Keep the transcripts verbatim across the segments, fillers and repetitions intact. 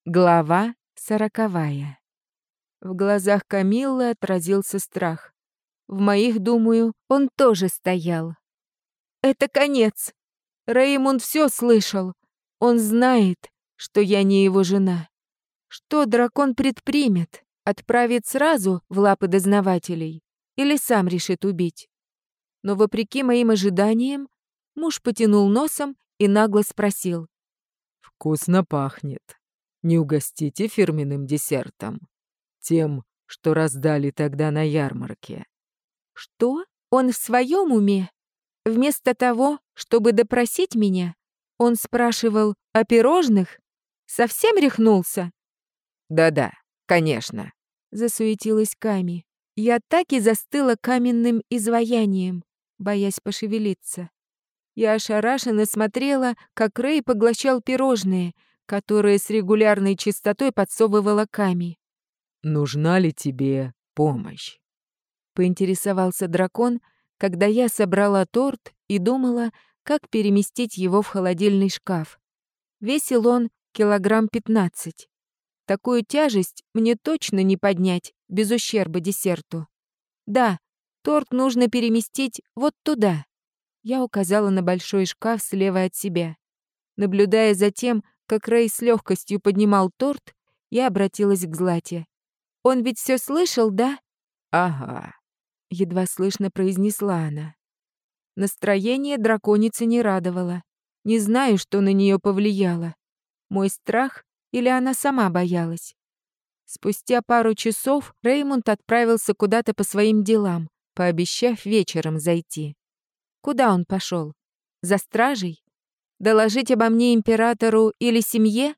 Глава сороковая. В глазах Камиллы отразился страх. В моих, думаю, он тоже стоял. Это конец. Реймунд все слышал. Он знает, что я не его жена. Что дракон предпримет? Отправит сразу в лапы дознавателей или сам решит убить? Но вопреки моим ожиданиям, муж потянул носом и нагло спросил. «Вкусно пахнет. Не угостите фирменным десертом? Тем, что раздали тогда на ярмарке?» Что? Он в своем уме? Вместо того, чтобы допросить меня, он спрашивал о пирожных? Совсем рехнулся? «Да-да, конечно», — засуетилась Ками. Я так и застыла каменным изваянием, боясь пошевелиться. Я ошарашенно смотрела, как Рэй поглощал пирожные, которые с регулярной частотой подсовывала Ками. «Нужна ли тебе помощь?» — поинтересовался дракон, когда я собрала торт и думала, как переместить его в холодильный шкаф. Весил он килограмм пятнадцать. Такую тяжесть мне точно не поднять без ущерба десерту. Да, торт нужно переместить вот туда. Я указала на большой шкаф слева от себя. Наблюдая за тем, как Рэй с легкостью поднимал торт, я обратилась к Злате. «Он ведь все слышал, да?» «Ага», — едва слышно произнесла она. Настроение драконицы не радовало. Не знаю, что на нее повлияло. Мой страх или она сама боялась. Спустя пару часов Реймунд отправился куда-то по своим делам, пообещав вечером зайти. Куда он пошел? За стражей? Доложить обо мне императору или семье?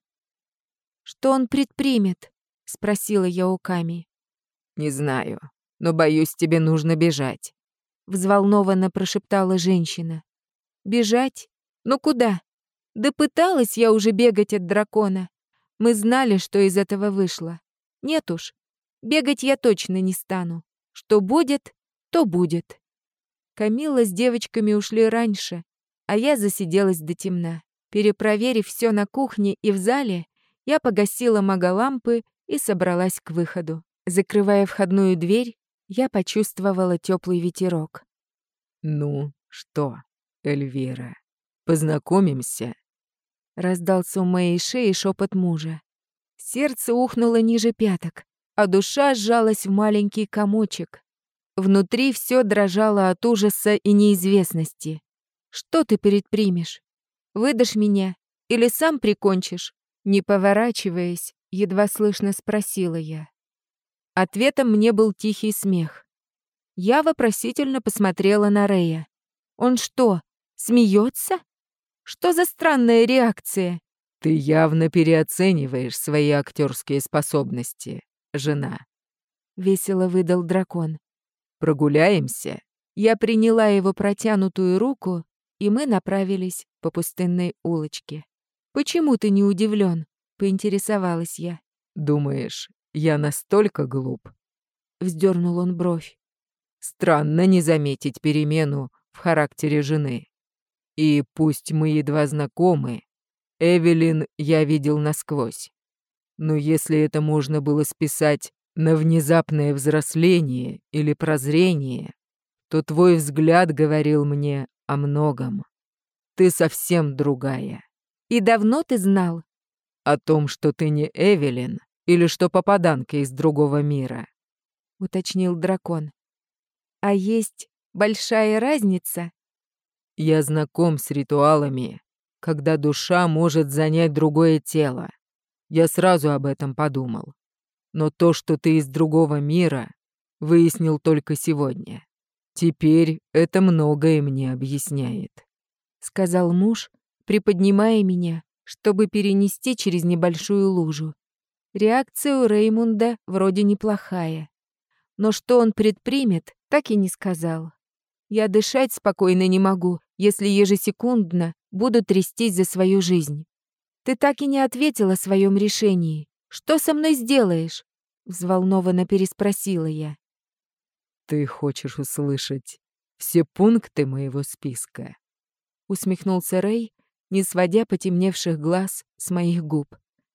Что он предпримет? Спросила я у Ками. «Не знаю, но, боюсь, тебе нужно бежать». Взволнованно прошептала женщина. Бежать? Ну куда? Да пыталась я уже бегать от дракона. Мы знали, что из этого вышло. Нет уж, бегать я точно не стану. Что будет, то будет. Камилла с девочками ушли раньше, а я засиделась до темна. Перепроверив все на кухне и в зале, я погасила магалампы и собралась к выходу. Закрывая входную дверь, я почувствовала теплый ветерок. «Ну что, Эльвира, познакомимся?» Раздался у моей шеи шепот мужа. Сердце ухнуло ниже пяток, а душа сжалась в маленький комочек. Внутри все дрожало от ужаса и неизвестности. Что ты предпримешь? Выдашь меня или сам прикончишь? Не поворачиваясь, едва слышно спросила я. Ответом мне был тихий смех. Я вопросительно посмотрела на Рэя. Он что, смеется? Что за странная реакция? «Ты явно переоцениваешь свои актерские способности, жена», — весело выдал дракон. «Прогуляемся?» Я приняла его протянутую руку, и мы направились по пустынной улочке. «Почему ты не удивлен? Поинтересовалась я. «Думаешь, я настолько глуп?» — вздернул он бровь. «Странно не заметить перемену в характере жены. И пусть мы едва знакомы, Эвелин я видел насквозь. Но если это можно было списать на внезапное взросление или прозрение, то твой взгляд говорил мне о многом. Ты совсем другая. И давно ты знал? О том, что ты не Эвелин или что попаданка из другого мира», — уточнил дракон. «А есть большая разница?» «Я знаком с ритуалами, когда душа может занять другое тело. Я сразу об этом подумал. Но то, что ты из другого мира, выяснил только сегодня. Теперь это многое мне объясняет», — сказал муж, приподнимая меня, чтобы перенести через небольшую лужу. Реакция у Реймунда вроде неплохая. Но что он предпримет, так и не сказал. Я дышать спокойно не могу, если ежесекундно буду трястись за свою жизнь. Ты так и не ответила о своем решении. Что со мной сделаешь? Взволнованно переспросила я. «Ты хочешь услышать все пункты моего списка?» Усмехнулся Рэй, не сводя потемневших глаз с моих губ.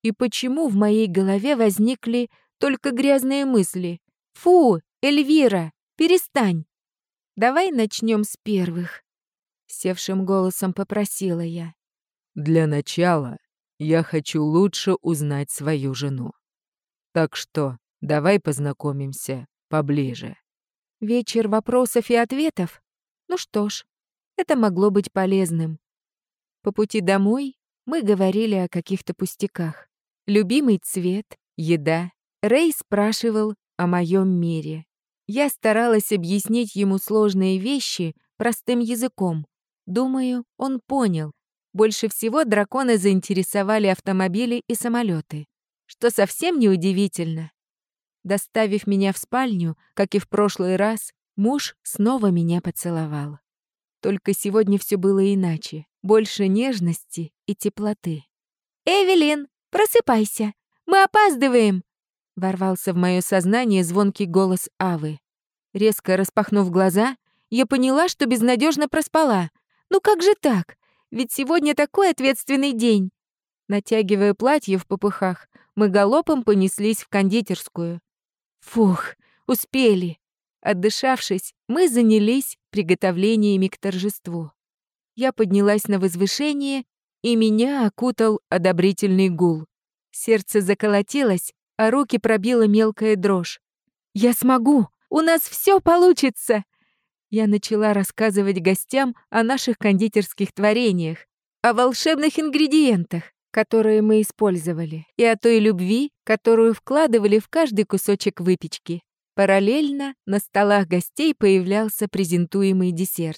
И почему в моей голове возникли только грязные мысли? Фу, Эльвира, перестань. Давай начнем с первых. Севшим голосом попросила я. Для начала я хочу лучше узнать свою жену. Так что давай познакомимся поближе. Вечер вопросов и ответов? Ну что ж, это могло быть полезным. По пути домой мы говорили о каких-то пустяках. Любимый цвет, еда. Рэй спрашивал о моем мире. Я старалась объяснить ему сложные вещи простым языком. Думаю, он понял. Больше всего драконы заинтересовали автомобили и самолеты, что совсем не удивительно. Доставив меня в спальню, как и в прошлый раз, муж снова меня поцеловал. Только сегодня все было иначе, больше нежности и теплоты. «Эвелин, просыпайся! Мы опаздываем!» Ворвался в мое сознание звонкий голос Авы. Резко распахнув глаза, я поняла, что безнадежно проспала. «Ну как же так? Ведь сегодня такой ответственный день!» Натягивая платье в попыхах, мы галопом понеслись в кондитерскую. Фух, успели. Отдышавшись, мы занялись приготовлениями к торжеству. Я поднялась на возвышение, и меня окутал одобрительный гул. Сердце заколотилось, а руки пробила мелкая дрожь. «Я смогу! У нас все получится!» Я начала рассказывать гостям о наших кондитерских творениях, о волшебных ингредиентах, которые мы использовали, и о той любви, которую вкладывали в каждый кусочек выпечки. Параллельно на столах гостей появлялся презентуемый десерт.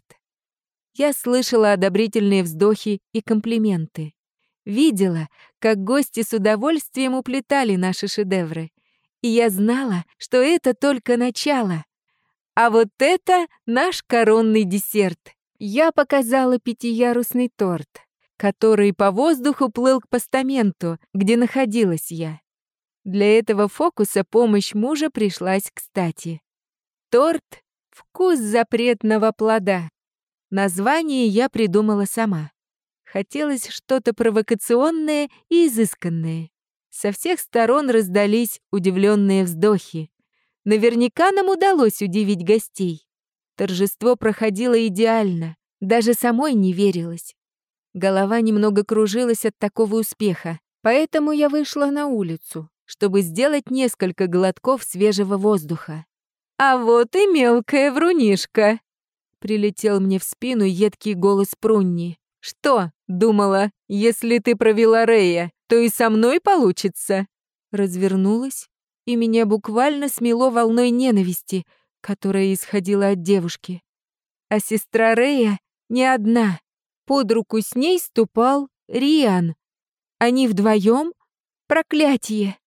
Я слышала одобрительные вздохи и комплименты. Видела, как гости с удовольствием уплетали наши шедевры. И я знала, что это только начало. А вот это наш коронный десерт. Я показала пятиярусный торт, который по воздуху плыл к постаменту, где находилась я. Для этого фокуса помощь мужа пришлась кстати. Торт — вкус запретного плода. Название я придумала сама. Хотелось что-то провокационное и изысканное. Со всех сторон раздались удивленные вздохи. Наверняка нам удалось удивить гостей. Торжество проходило идеально, даже самой не верилось. Голова немного кружилась от такого успеха, поэтому я вышла на улицу, чтобы сделать несколько глотков свежего воздуха. «А вот и мелкая врунишка!» Прилетел мне в спину едкий голос Прунни. «Что, думала, если ты провела Рэя, то и со мной получится?» Развернулась, и меня буквально смело волной ненависти, которая исходила от девушки. А сестра Рэя не одна. Под руку с ней ступал Риан. Они вдвоем? Проклятие!